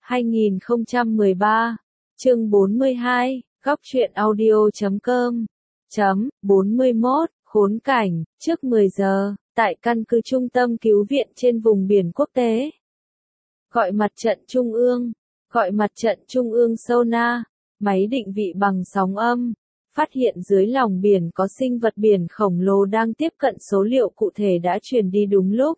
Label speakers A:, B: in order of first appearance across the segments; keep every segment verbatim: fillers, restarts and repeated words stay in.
A: hai nghìn không trăm mười ba, chương bốn mươi hai, góc truyện audio chấm com, chấm, bốn mươi mốt, khốn cảnh, trước mười giờ, tại căn cứ trung tâm cứu viện trên vùng biển quốc tế. Gọi mặt trận trung ương, gọi mặt trận trung ương sonar, máy định vị bằng sóng âm, phát hiện dưới lòng biển có sinh vật biển khổng lồ đang tiếp cận, số liệu cụ thể đã truyền đi đúng lúc.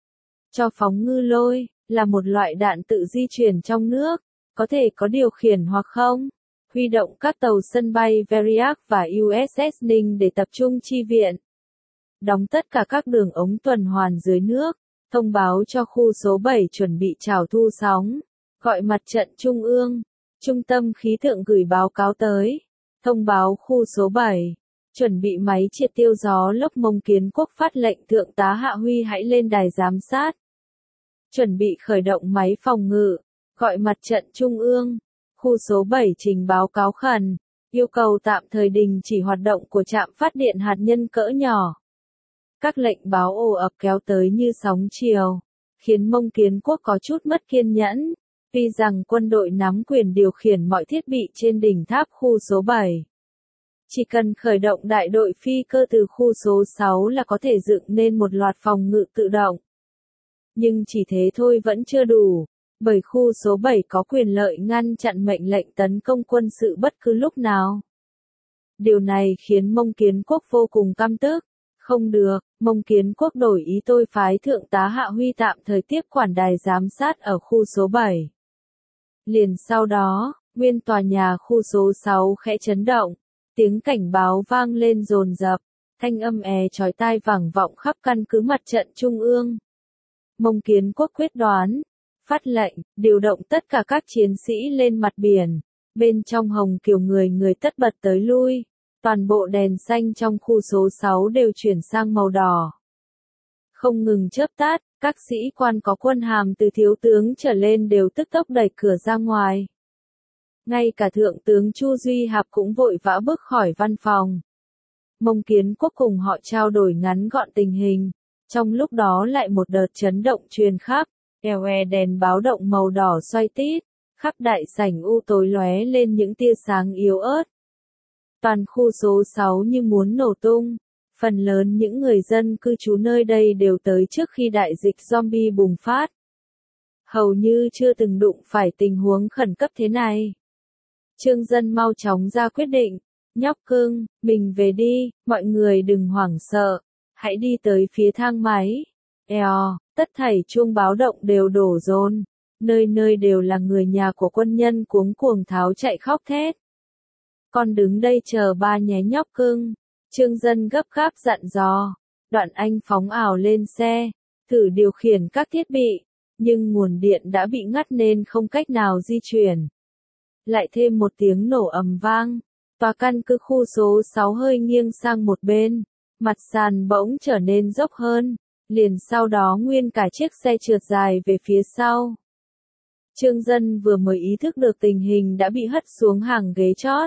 A: Cho phóng ngư lôi, là một loại đạn tự di chuyển trong nước, có thể có điều khiển hoặc không. Huy động các tàu sân bay Veriac và u ét ét Ninh để tập trung chi viện. Đóng tất cả các đường ống tuần hoàn dưới nước, thông báo cho khu số bảy chuẩn bị chào thu sóng. Gọi mặt trận trung ương, trung tâm khí tượng gửi báo cáo tới. Thông báo khu số bảy, chuẩn bị máy triệt tiêu gió lốc. Mông Kiến Quốc phát lệnh Thượng tá Hạ Huy hãy lên đài giám sát. Chuẩn bị khởi động máy phòng ngự. Gọi mặt trận trung ương, khu số bảy trình báo cáo khẩn, yêu cầu tạm thời đình chỉ hoạt động của trạm phát điện hạt nhân cỡ nhỏ. Các lệnh báo ồ ập kéo tới như sóng chiều, khiến Mông Kiến Quốc có chút mất kiên nhẫn, vì rằng quân đội nắm quyền điều khiển mọi thiết bị trên đỉnh tháp khu số bảy. Chỉ cần khởi động đại đội phi cơ từ khu số sáu là có thể dựng nên một loạt phòng ngự tự động. Nhưng chỉ thế thôi vẫn chưa đủ, bởi khu số bảy có quyền lợi ngăn chặn mệnh lệnh tấn công quân sự bất cứ lúc nào. Điều này khiến Mông Kiến Quốc vô cùng căm tức. Không được, Mông Kiến Quốc đổi ý, tôi phái Thượng tá Hạ Huy tạm thời tiếp quản đài giám sát ở khu số bảy. Liền sau đó, nguyên tòa nhà khu số sáu khẽ chấn động, tiếng cảnh báo vang lên dồn dập, thanh âm è chói tai vang vọng khắp căn cứ mặt trận trung ương. Mông Kiến Quốc quyết đoán, phát lệnh, điều động tất cả các chiến sĩ lên mặt biển, bên trong Hồng Kiều người người tất bật tới lui, toàn bộ đèn xanh trong khu số sáu đều chuyển sang màu đỏ. Không ngừng chớp tắt, các sĩ quan có quân hàm từ thiếu tướng trở lên đều tức tốc đẩy cửa ra ngoài. Ngay cả Thượng tướng Chu Duy Hạp cũng vội vã bước khỏi văn phòng. Mông Kiến Quốc cùng họ trao đổi ngắn gọn tình hình, trong lúc đó lại một đợt chấn động truyền khắp. lờ e đê đèn báo động màu đỏ xoay tít, khắp đại sảnh u tối lóe lên những tia sáng yếu ớt. Toàn khu số sáu như muốn nổ tung, phần lớn những người dân cư trú nơi đây đều tới trước khi đại dịch zombie bùng phát. Hầu như chưa từng đụng phải tình huống khẩn cấp thế này. Trương Dân mau chóng ra quyết định, nhóc cưng, mình về đi, mọi người đừng hoảng sợ, hãy đi tới phía thang máy. Eo, tất thảy chuông báo động đều đổ dồn, nơi nơi đều là người nhà của quân nhân cuống cuồng tháo chạy khóc thét. Con đứng đây chờ ba nhé nhóc cưng, Trương Dân gấp gáp dặn dò. Đoạn anh phóng ảo lên xe, thử điều khiển các thiết bị, nhưng nguồn điện đã bị ngắt nên không cách nào di chuyển. Lại thêm một tiếng nổ ầm vang, tòa căn cứ khu số sáu hơi nghiêng sang một bên, mặt sàn bỗng trở nên dốc hơn. Liền sau đó nguyên cả chiếc xe trượt dài về phía sau. Trương Dân vừa mới ý thức được tình hình đã bị hất xuống hàng ghế chót.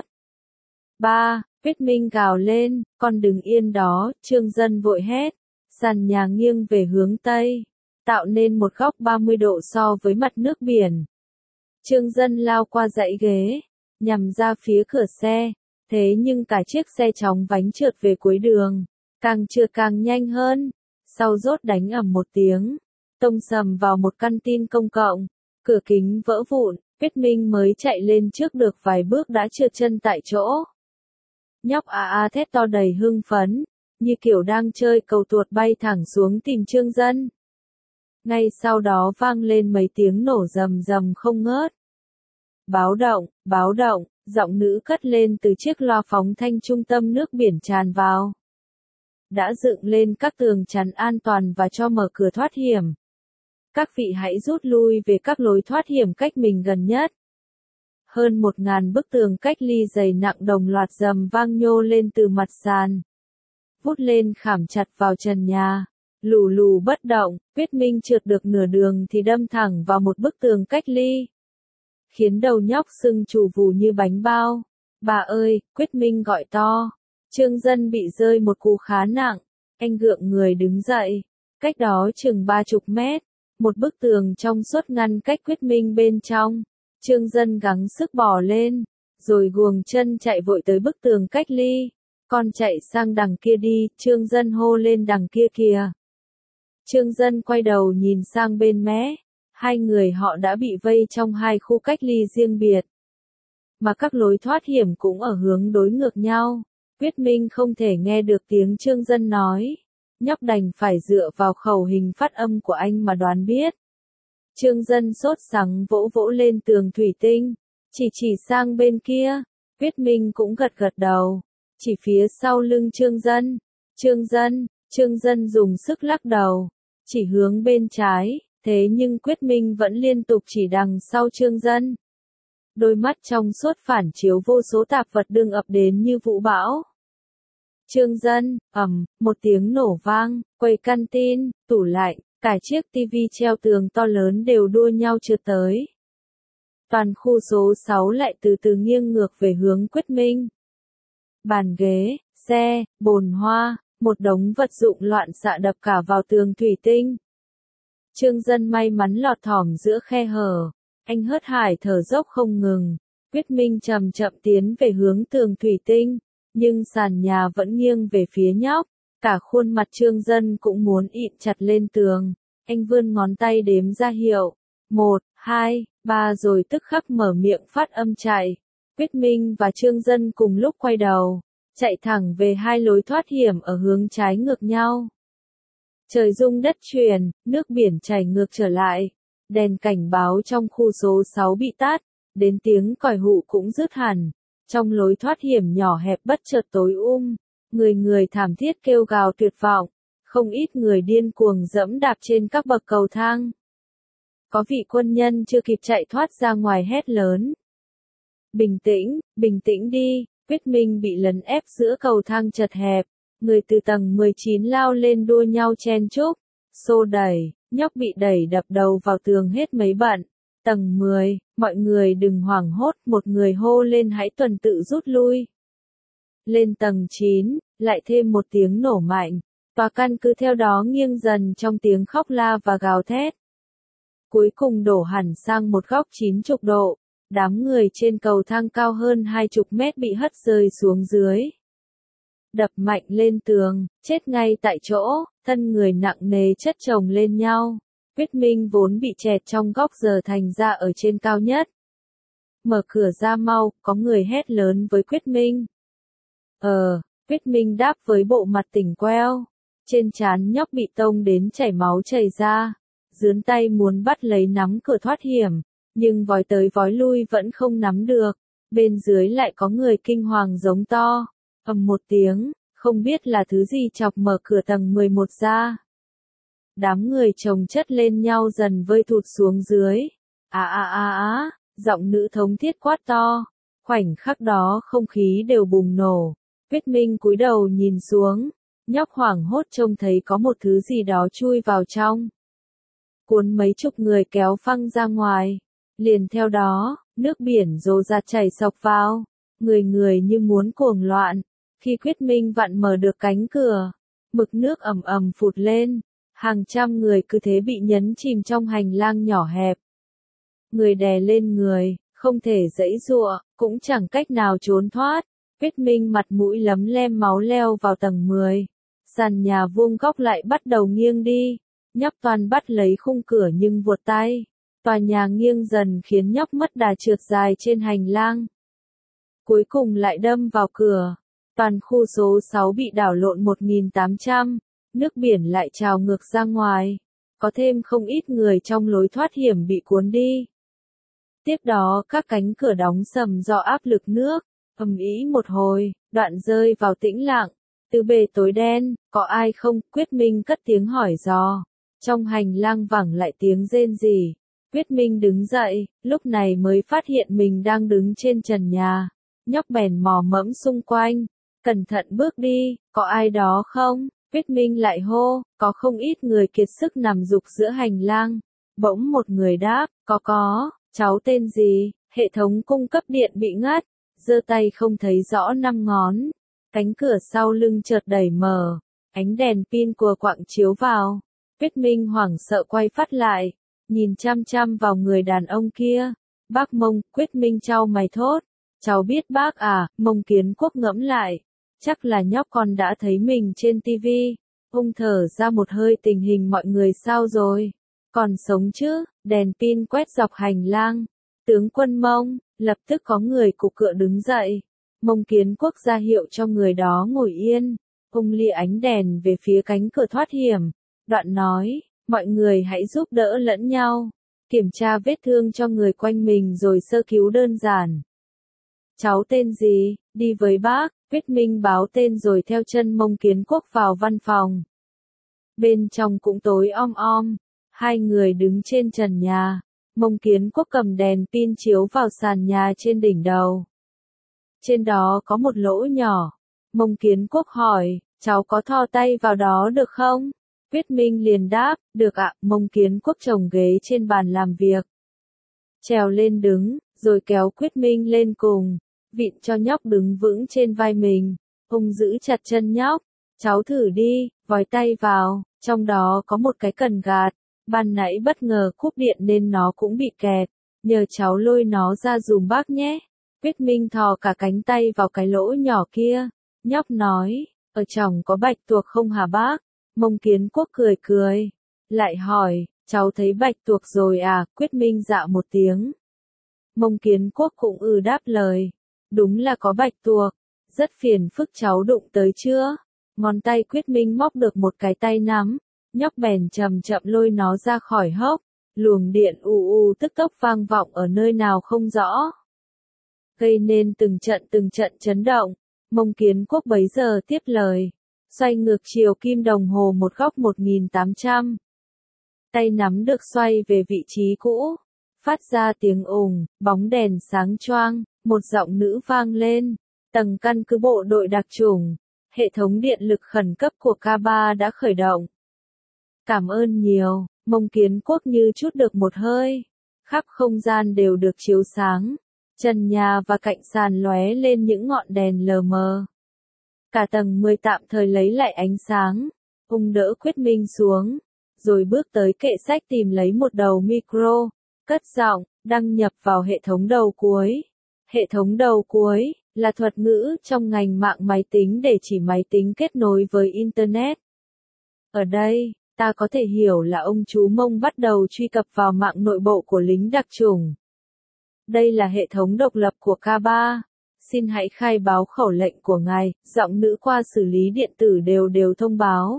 A: Ba, Viết Minh gào lên, con đừng yên đó, Trương Dân vội hét. Sàn nhà nghiêng về hướng Tây, tạo nên một góc ba mươi độ so với mặt nước biển. Trương Dân lao qua dãy ghế, nhằm ra phía cửa xe, thế nhưng cả chiếc xe chóng vánh trượt về cuối đường, càng trượt càng nhanh hơn. Sau rốt đánh ầm một tiếng, tông sầm vào một căn tin công cộng, cửa kính vỡ vụn, Viết Minh mới chạy lên trước được vài bước đã trượt chân tại chỗ. Nhóc a a thét to đầy hưng phấn, như kiểu đang chơi cầu tuột bay thẳng xuống tìm Trương Dân. Ngay sau đó vang lên mấy tiếng nổ rầm rầm không ngớt. Báo động, báo động, giọng nữ cất lên từ chiếc loa phóng thanh trung tâm nước biển tràn vào. Đã dựng lên các tường chắn an toàn và cho mở cửa thoát hiểm. Các vị hãy rút lui về các lối thoát hiểm cách mình gần nhất. Hơn một ngàn bức tường cách ly dày nặng đồng loạt rầm vang nhô lên từ mặt sàn. Vút lên khảm chặt vào trần nhà. Lù lù bất động, Viết Minh trượt được nửa đường thì đâm thẳng vào một bức tường cách ly. Khiến đầu nhóc sưng trù vù như bánh bao. Bà ơi, Viết Minh gọi to. Trương Dân bị rơi một cú khá nặng, anh gượng người đứng dậy, cách đó chừng ba chục mét, Một bức tường trong suốt ngăn cách Quyết Minh bên trong. Trương Dân gắng sức bò lên, rồi guồng chân chạy vội tới bức tường cách ly. Con chạy sang đằng kia đi, Trương Dân hô lên đằng kia kìa. Trương Dân quay đầu nhìn sang bên mé. Hai người họ đã bị vây trong hai khu cách ly riêng biệt. Mà các lối thoát hiểm cũng ở hướng đối ngược nhau. Quyết Minh không thể nghe được tiếng Trương Dân nói. Nhóc đành phải dựa vào khẩu hình phát âm của anh mà đoán biết. Trương Dân sốt sắng vỗ vỗ lên tường thủy tinh. Chỉ chỉ sang bên kia. Quyết Minh cũng gật gật đầu. Chỉ phía sau lưng Trương Dân. Trương Dân, Trương Dân dùng sức lắc đầu. Chỉ hướng bên trái. Thế nhưng Quyết Minh vẫn liên tục chỉ đằng sau Trương Dân. Đôi mắt trong suốt phản chiếu vô số tạp vật đương ập đến như vũ bão. Trương Dân, ầm, một tiếng nổ vang, quầy canteen, tủ lạnh, cả chiếc tivi treo tường to lớn đều đua nhau trượt tới. Toàn khu số sáu lại từ từ nghiêng ngược về hướng Quyết Minh. Bàn ghế, xe, bồn hoa, một đống vật dụng loạn xạ đập cả vào tường thủy tinh. Trương Dân may mắn lọt thỏm giữa khe hở. Anh hớt hải thở dốc không ngừng. Quyết Minh chậm chậm tiến về hướng tường thủy tinh. Nhưng sàn nhà vẫn nghiêng về phía nhóc. Cả khuôn mặt Trương Dân cũng muốn ịn chặt lên tường. Anh vươn ngón tay đếm ra hiệu. Một, hai, ba rồi tức khắc mở miệng phát âm chạy. Quyết Minh và Trương Dân cùng lúc quay đầu. Chạy thẳng về hai lối thoát hiểm ở hướng trái ngược nhau. Trời rung đất chuyển, nước biển chảy ngược trở lại. Đèn cảnh báo trong khu số sáu bị tắt, đến tiếng còi hụ cũng dứt hẳn. Trong lối thoát hiểm nhỏ hẹp bất chợt tối um, người người thảm thiết kêu gào tuyệt vọng, không ít người điên cuồng dẫm đạp trên các bậc cầu thang. Có vị quân nhân chưa kịp chạy thoát ra ngoài hét lớn. Bình tĩnh, bình tĩnh đi, Quyết Minh bị lấn ép giữa cầu thang chật hẹp. Người từ tầng mười chín lao lên đua nhau chen chúc, xô đẩy, nhóc bị đẩy đập đầu vào tường hết mấy bận. Tầng mười, mọi người đừng hoảng hốt, một người hô lên hãy tuần tự rút lui. Lên tầng chín, lại thêm một tiếng nổ mạnh, tòa căn cứ theo đó nghiêng dần trong tiếng khóc la và gào thét. Cuối cùng đổ hẳn sang một góc chín chục độ, đám người trên cầu thang cao hơn hai chục mét bị hất rơi xuống dưới. Đập mạnh lên tường, chết ngay tại chỗ, thân người nặng nề chất chồng lên nhau. Quyết Minh vốn bị chẹt trong góc giờ thành ra ở trên cao nhất. Mở cửa ra mau, có người hét lớn với Quyết Minh. Ờ, Quyết Minh đáp với bộ mặt tỉnh queo. Trên trán nhóc bị tông đến chảy máu chảy ra. Dướn tay muốn bắt lấy nắm cửa thoát hiểm, nhưng vói tới vói lui vẫn không nắm được. Bên dưới lại có người kinh hoàng giống to. Ầm một tiếng, không biết là thứ gì chọc mở cửa tầng mười một ra. Đám người chồng chất lên nhau dần vơi thụt xuống dưới. Á á á á, giọng nữ thống thiết quát to. Khoảnh khắc đó không khí đều bùng nổ. Quyết Minh cúi đầu nhìn xuống. Nhóc hoảng hốt trông thấy có một thứ gì đó chui vào trong. Cuốn mấy chục người kéo phăng ra ngoài. Liền theo đó, nước biển rồ rạt chảy sộc vào. Người người như muốn cuồng loạn. Khi Quyết Minh vặn mở được cánh cửa, mực nước ầm ầm phụt lên, hàng trăm người cứ thế bị nhấn chìm trong hành lang nhỏ hẹp. Người đè lên người, không thể giãy giụa, cũng chẳng cách nào trốn thoát. Quyết Minh mặt mũi lấm lem máu leo vào tầng mười. Sàn nhà vuông góc lại bắt đầu nghiêng đi. Nhóc toàn bắt lấy khung cửa nhưng vuột tay. Tòa nhà nghiêng dần khiến nhóc mất đà trượt dài trên hành lang. Cuối cùng lại đâm vào cửa. Toàn khu số sáu bị đảo lộn một nghìn tám trăm, nước biển lại trào ngược ra ngoài. Có thêm không ít người trong lối thoát hiểm bị cuốn đi. Tiếp đó các cánh cửa đóng sầm do áp lực nước, ầm ĩ một hồi, đoạn rơi vào tĩnh lặng. Từ bề tối đen, có ai không? Quyết Minh cất tiếng hỏi dò. Trong hành lang vẳng lại tiếng rên rỉ. Quyết Minh đứng dậy, lúc này mới phát hiện mình đang đứng trên trần nhà. Nhóc bèn mò mẫm xung quanh. Cẩn thận bước đi, có ai đó không? Quyết Minh lại hô, có không ít người kiệt sức nằm rục giữa hành lang. Bỗng một người đáp, có có, cháu tên gì? Hệ thống cung cấp điện bị ngắt, giơ tay không thấy rõ năm ngón. Cánh cửa sau lưng chợt đẩy mở, ánh đèn pin của quạng chiếu vào. Quyết Minh hoảng sợ quay phát lại, nhìn chăm chăm vào người đàn ông kia. Bác Mông, Quyết Minh chau mày thốt. Cháu biết bác à, Mông Kiến Quốc ngẫm lại. Chắc là nhóc con đã thấy mình trên tivi. Ông thở ra một hơi, tình hình mọi người sao rồi? Còn sống chứ? Đèn pin quét dọc hành lang. Tướng quân Mông, lập tức có người cục cựa đứng dậy. Mông Kiến Quốc ra hiệu cho người đó ngồi yên. Ông lia ánh đèn về phía cánh cửa thoát hiểm. Đoạn nói, mọi người hãy giúp đỡ lẫn nhau. Kiểm tra vết thương cho người quanh mình rồi sơ cứu đơn giản. Cháu tên gì? Đi với bác. Quyết Minh báo tên rồi theo chân Mông Kiến Quốc vào văn phòng. Bên trong cũng tối om om. Hai người đứng trên trần nhà. Mông Kiến Quốc cầm đèn pin chiếu vào sàn nhà trên đỉnh đầu. Trên đó có một lỗ nhỏ. Mông Kiến Quốc hỏi, cháu có thò tay vào đó được không? Quyết Minh liền đáp, được ạ. Mông Kiến Quốc chồng ghế trên bàn làm việc. Trèo lên đứng, rồi kéo Quyết Minh lên cùng. Vịn cho nhóc đứng vững trên vai mình. Ông giữ chặt chân nhóc. Cháu thử đi, vòi tay vào. Trong đó có một cái cần gạt. Ban nãy bất ngờ cúp điện nên nó cũng bị kẹt. Nhờ cháu lôi nó ra dùm bác nhé. Quyết Minh thò cả cánh tay vào cái lỗ nhỏ kia. Nhóc nói, ở trong có bạch tuộc không hả bác? Mông Kiến Quốc cười cười. Lại hỏi, cháu thấy bạch tuộc rồi à? Quyết Minh dạ một tiếng. Mông Kiến Quốc cũng ừ đáp lời. Đúng là có bạch tuộc. Rất phiền phức cháu đụng tới chưa? Ngón tay Quyết Minh móc được một cái tay nắm. Nhóc bèn chậm chậm lôi nó ra khỏi hốc. Luồng điện u u tức tốc vang vọng ở nơi nào không rõ. Gây nên từng trận từng trận chấn động. Mông Kiến Quốc bấy giờ tiếp lời. Xoay ngược chiều kim đồng hồ một góc một nghìn tám trăm. Tay nắm được xoay về vị trí cũ. Phát ra tiếng ùng, bóng đèn sáng choang, một giọng nữ vang lên. Tầng căn cứ bộ đội đặc chủng. Hệ thống điện lực khẩn cấp của K ba đã khởi động. Cảm ơn nhiều. Mông Kiến Quốc như chút được một hơi. Khắp không gian đều được chiếu sáng. Trần nhà và cạnh sàn lóe lên những ngọn đèn lờ mờ. Cả tầng mười tạm thời lấy lại ánh sáng. Ông đỡ Quyết Minh xuống. Rồi bước tới kệ sách tìm lấy một đầu micro. Cất giọng, đăng nhập vào hệ thống đầu cuối. Hệ thống đầu cuối là thuật ngữ trong ngành mạng máy tính để chỉ máy tính kết nối với Internet. Ở đây, ta có thể hiểu là ông chú Mông bắt đầu truy cập vào mạng nội bộ của lính đặc chủng. Đây là hệ thống độc lập của K ba. Xin hãy khai báo khẩu lệnh của ngài. Giọng nữ qua xử lý điện tử đều đều thông báo.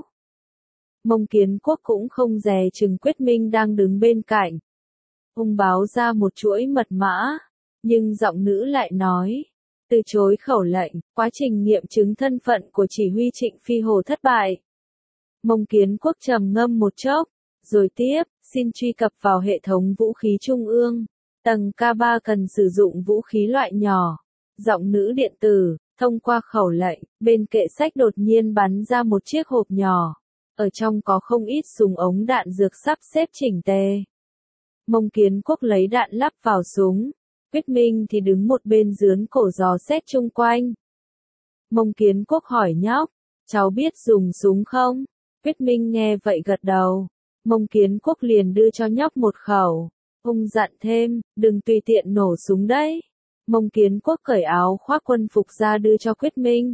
A: Mông Kiến Quốc cũng không dè chừng Quyết Minh đang đứng bên cạnh. Ông báo ra một chuỗi mật mã. Nhưng giọng nữ lại nói. Từ chối khẩu lệnh, quá trình nghiệm chứng thân phận của chỉ huy Trịnh Phi Hồ thất bại. Mông Kiến Quốc trầm ngâm một chốc. Rồi tiếp, xin truy cập vào hệ thống vũ khí trung ương. Tầng K ba cần sử dụng vũ khí loại nhỏ. Giọng nữ điện tử, thông qua khẩu lệnh, bên kệ sách đột nhiên bắn ra một chiếc hộp nhỏ. Ở trong có không ít súng ống đạn dược sắp xếp chỉnh tề. Mông Kiến Quốc lấy đạn lắp vào súng. Quyết Minh thì đứng một bên dướn cổ dò xét chung quanh. Mông Kiến Quốc hỏi nhóc, cháu biết dùng súng không? Quyết Minh nghe vậy gật đầu. Mông Kiến Quốc liền đưa cho nhóc một khẩu. Ông dặn thêm, đừng tùy tiện nổ súng đấy. Mông Kiến Quốc cởi áo khoác quân phục ra đưa cho Quyết Minh.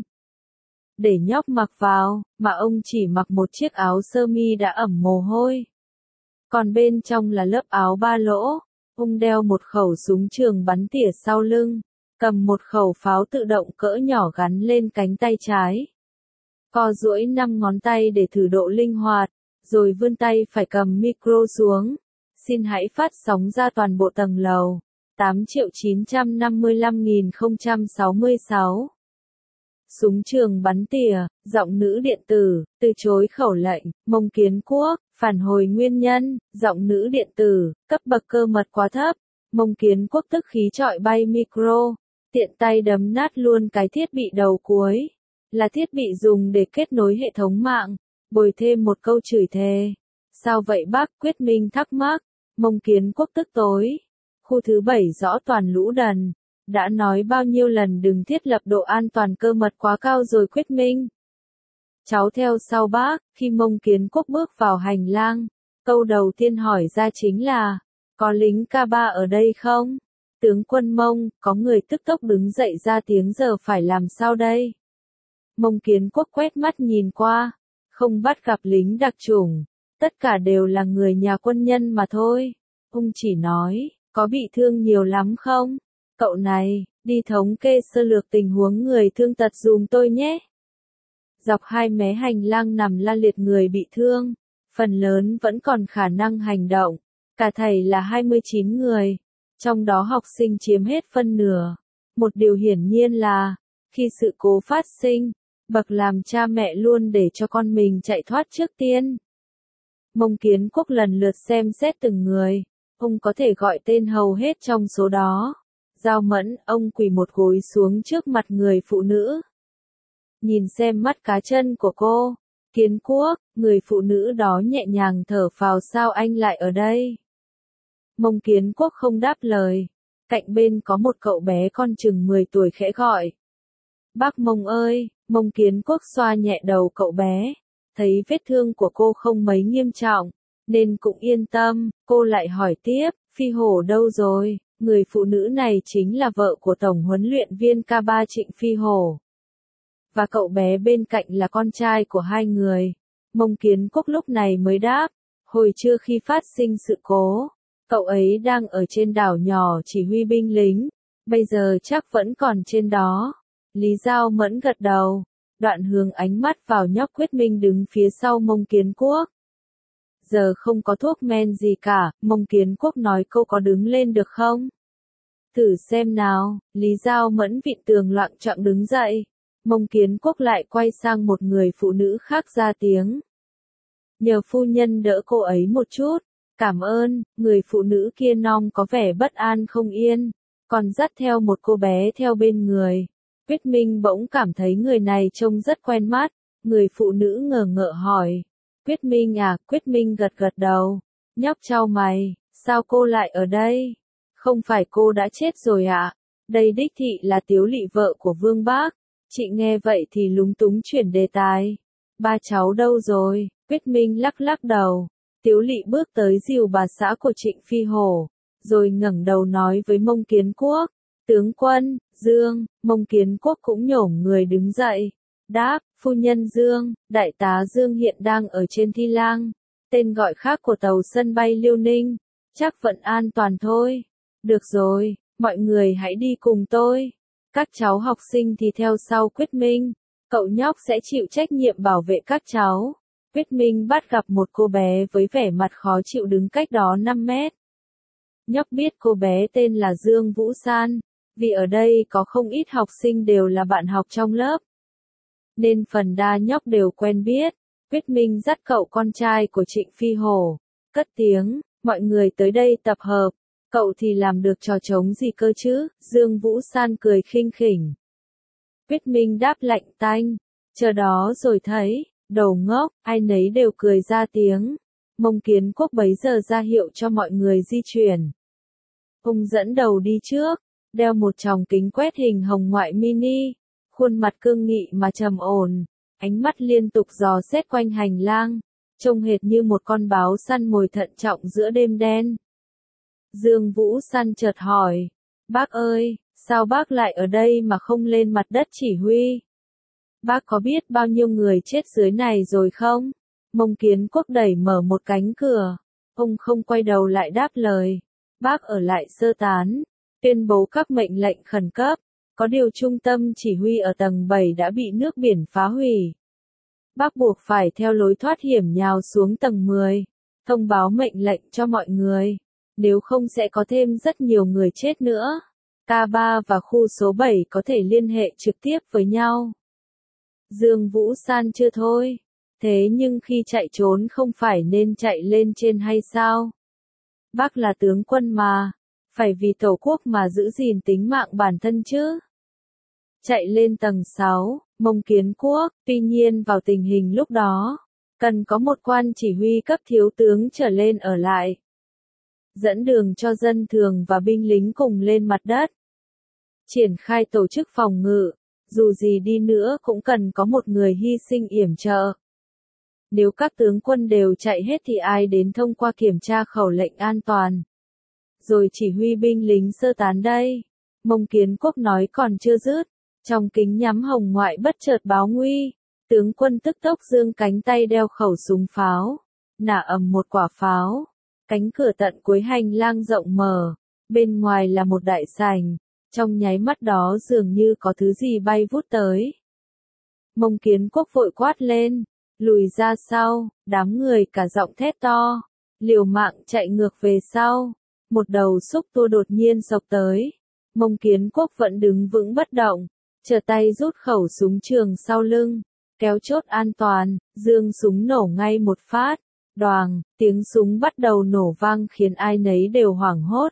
A: Để nhóc mặc vào, mà ông chỉ mặc một chiếc áo sơ mi đã ẩm mồ hôi. Còn bên trong là lớp áo ba lỗ. Ông đeo một khẩu súng trường bắn tỉa sau lưng, cầm một khẩu pháo tự động cỡ nhỏ gắn lên cánh tay trái. Co duỗi năm ngón tay để thử độ linh hoạt, rồi vươn tay phải cầm micro xuống. Xin hãy phát sóng ra toàn bộ tầng lầu. tám triệu chín trăm năm mươi lăm nghìn không trăm sáu mươi sáu. Súng trường bắn tỉa, giọng nữ điện tử, từ chối khẩu lệnh. Mông Kiến Quốc, phản hồi nguyên nhân, giọng nữ điện tử, cấp bậc cơ mật quá thấp. Mông Kiến Quốc tức khí chọi bay micro, tiện tay đấm nát luôn cái thiết bị đầu cuối. Là thiết bị dùng để kết nối hệ thống mạng, bồi thêm một câu chửi thề. Sao vậy bác? Quyết Minh thắc mắc. Mông Kiến Quốc tức tối. Khu thứ bảy rõ toàn lũ đần. Đã nói bao nhiêu lần đừng thiết lập độ an toàn cơ mật quá cao rồi Quyết Minh. Cháu theo sau bác. Khi Mông Kiến Quốc bước vào hành lang, câu đầu tiên hỏi ra chính là, có lính ca ba ở đây không? Tướng quân Mông, có người tức tốc đứng dậy ra tiếng giờ phải làm sao đây? Mông Kiến Quốc quét mắt nhìn qua, không bắt gặp lính đặc chủng, tất cả đều là người nhà quân nhân mà thôi. Ông chỉ nói, có bị thương nhiều lắm không? Cậu này, đi thống kê sơ lược tình huống người thương tật dùm tôi nhé. Dọc hai mé hành lang nằm la liệt người bị thương, phần lớn vẫn còn khả năng hành động, cả thảy là hai mươi chín người, trong đó học sinh chiếm hết phân nửa. Một điều hiển nhiên là, khi sự cố phát sinh, bậc làm cha mẹ luôn để cho con mình chạy thoát trước tiên. Mông Kiến Quốc lần lượt xem xét từng người, ông có thể gọi tên hầu hết trong số đó. Giao Mẫn, ông quỳ một gối xuống trước mặt người phụ nữ. Nhìn xem mắt cá chân của cô. Kiến Quốc, người phụ nữ đó nhẹ nhàng thở phào, sao anh lại ở đây? Mông Kiến Quốc không đáp lời. Cạnh bên có một cậu bé con chừng mười tuổi khẽ gọi. Bác Mông ơi, Mông Kiến Quốc xoa nhẹ đầu cậu bé. Thấy vết thương của cô không mấy nghiêm trọng, nên cũng yên tâm. Cô lại hỏi tiếp, Phi Hổ đâu rồi? Người phụ nữ này chính là vợ của Tổng huấn luyện viên ca ba Trịnh Phi Hổ. Và cậu bé bên cạnh là con trai của hai người. Mông Kiến Quốc lúc này mới đáp, hồi trưa khi phát sinh sự cố, cậu ấy đang ở trên đảo nhỏ chỉ huy binh lính, bây giờ chắc vẫn còn trên đó. Lý Giao Mẫn gật đầu, đoạn hướng ánh mắt vào nhóc Quyết Minh đứng phía sau Mông Kiến Quốc. Giờ không có thuốc men gì cả, Mông Kiến Quốc nói câu có đứng lên được không? Thử xem nào, Lý Giao Mẫn vịn tường loạng choạng đứng dậy. Mông Kiến Quốc lại quay sang một người phụ nữ khác ra tiếng. Nhờ phu nhân đỡ cô ấy một chút. Cảm ơn. Người phụ nữ kia non có vẻ bất an không yên, còn dắt theo một cô bé theo bên người. Quyết Minh bỗng cảm thấy người này trông rất quen mắt. Người phụ nữ ngờ ngợ hỏi. Quyết Minh à? Quyết Minh gật gật đầu. Nhóc chau mày, sao cô lại ở đây? Không phải cô đã chết rồi ạ? À? Đây đích thị là Tiếu Lị vợ của Vương Bác. Chị nghe vậy thì lúng túng chuyển đề tài. Ba cháu đâu rồi? Quyết Minh lắc lắc đầu. Tiếu Lị bước tới dìu bà xã của Trịnh Phi Hổ, rồi ngẩng đầu nói với Mông Kiến Quốc. Tướng quân, Dương. Mông Kiến Quốc cũng nhổm người đứng dậy. Đáp, phu nhân Dương, đại tá Dương hiện đang ở trên Thi Lang, tên gọi khác của tàu sân bay Liêu Ninh. Chắc vẫn an toàn thôi. Được rồi, mọi người hãy đi cùng tôi. Các cháu học sinh thì theo sau Quyết Minh. Cậu nhóc sẽ chịu trách nhiệm bảo vệ các cháu. Quyết Minh bắt gặp một cô bé với vẻ mặt khó chịu đứng cách đó năm mét. Nhóc biết cô bé tên là Dương Vũ San, vì ở đây có không ít học sinh đều là bạn học trong lớp, nên phần đa nhóc đều quen biết. Quyết Minh dắt cậu con trai của Trịnh Phi Hổ, cất tiếng, mọi người tới đây tập hợp. Cậu thì làm được trò trống gì cơ chứ? Dương Vũ San cười khinh khỉnh. Quyết Minh đáp lạnh tanh, chờ đó rồi thấy. Đầu ngốc, ai nấy đều cười ra tiếng. Mông Kiến Quốc bấy giờ ra hiệu cho mọi người di chuyển. Ông dẫn đầu đi trước, đeo một tròng kính quét hình hồng ngoại mini, khuôn mặt cương nghị mà trầm ổn, ánh mắt liên tục dò xét quanh hành lang, trông hệt như một con báo săn mồi thận trọng giữa đêm đen. Dương Vũ San chợt hỏi, bác ơi, sao bác lại ở đây mà không lên mặt đất chỉ huy? Bác có biết bao nhiêu người chết dưới này rồi không? Mông Kiến Quốc đẩy mở một cánh cửa. Ông không quay đầu lại đáp lời. Bác ở lại sơ tán, tuyên bố các mệnh lệnh khẩn cấp. Có điều trung tâm chỉ huy ở tầng bảy đã bị nước biển phá hủy. Bác buộc phải theo lối thoát hiểm nhào xuống tầng mười. Thông báo mệnh lệnh cho mọi người. Nếu không sẽ có thêm rất nhiều người chết nữa. K ba và khu số bảy có thể liên hệ trực tiếp với nhau. Dương Vũ San chưa thôi. Thế nhưng khi chạy trốn không phải nên chạy lên trên hay sao? Bác là tướng quân mà, phải vì tổ quốc mà giữ gìn tính mạng bản thân chứ. Chạy lên tầng sáu, Mông Kiến Quốc, tuy nhiên vào tình hình lúc đó, cần có một quan chỉ huy cấp thiếu tướng trở lên ở lại. Dẫn đường cho dân thường và binh lính cùng lên mặt đất. Triển khai tổ chức phòng ngự. Dù gì đi nữa cũng cần có một người hy sinh yểm trợ. Nếu các tướng quân đều chạy hết thì ai đến thông qua kiểm tra khẩu lệnh an toàn? Rồi chỉ huy binh lính sơ tán đây. Mông Kiến Quốc nói còn chưa dứt. Trong kính nhắm hồng ngoại bất chợt báo nguy. Tướng quân tức tốc giương cánh tay đeo khẩu súng pháo. Nả ầm một quả pháo. Cánh cửa tận cuối hành lang rộng mở. Bên ngoài là một đại sảnh. Trong nháy mắt đó dường như có thứ gì bay vút tới. Mông Kiến Quốc vội quát lên. Lùi ra sau, đám người cả giọng thét to. Liều mạng chạy ngược về sau. Một đầu xúc tua đột nhiên xộc tới. Mông Kiến Quốc vẫn đứng vững bất động. Trở tay rút khẩu súng trường sau lưng. Kéo chốt an toàn, dương súng nổ ngay một phát. Đoàng, tiếng súng bắt đầu nổ vang khiến ai nấy đều hoảng hốt.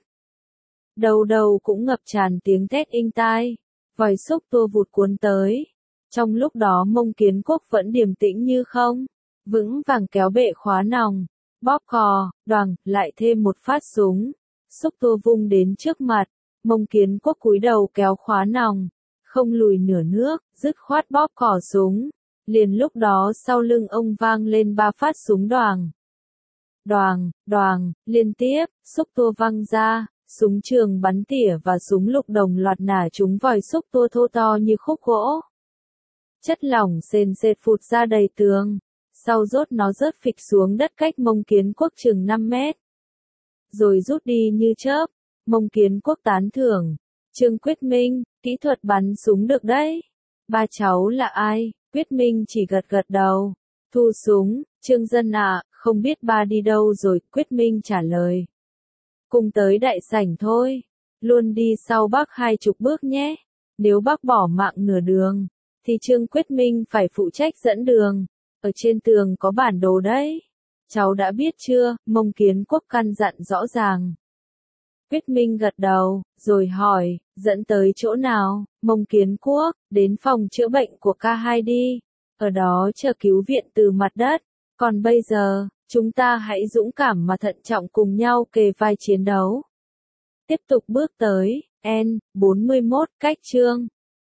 A: Đầu đầu cũng ngập tràn tiếng thét inh tai. Vòi xúc tua vụt cuốn tới. Trong lúc đó Mông Kiến Quốc vẫn điềm tĩnh như không. Vững vàng kéo bệ khóa nòng. Bóp cò, đoàng, lại thêm một phát súng. Xúc tua vung đến trước mặt. Mông Kiến Quốc cúi đầu kéo khóa nòng. Không lùi nửa nước, dứt khoát bóp cò súng. Liền lúc đó sau lưng ông vang lên ba phát súng đoàng. Đoàng, đoàng, liên tiếp, xúc tua văng ra. Súng trường bắn tỉa và súng lục đồng loạt nả trúng vòi xúc tua thô to như khúc gỗ. Chất lỏng sền sệt phụt ra đầy tường. Sau rốt nó rớt phịch xuống đất cách Mông Kiến Quốc chừng năm mét. Rồi rút đi như chớp. Mông Kiến Quốc tán thưởng. Trương Quyết Minh, kỹ thuật bắn súng được đấy. Ba cháu là ai? Quyết Minh chỉ gật gật đầu. Thu súng, Trương Dân ạ, không biết ba đi đâu rồi, Quyết Minh trả lời. Cùng tới đại sảnh thôi. Luôn đi sau bác hai chục bước nhé. Nếu bác bỏ mạng nửa đường, thì Trương Quyết Minh phải phụ trách dẫn đường. Ở trên tường có bản đồ đấy. Cháu đã biết chưa? Mông Kiến Quốc căn dặn rõ ràng. Quyết Minh gật đầu, rồi hỏi, dẫn tới chỗ nào? Mông Kiến Quốc, đến phòng chữa bệnh của ca hai đi. Ở đó chờ cứu viện từ mặt đất. Còn bây giờ, chúng ta hãy dũng cảm mà thận trọng cùng nhau kề vai chiến đấu. Tiếp tục bước tới, N bốn mươi mốt cách chương.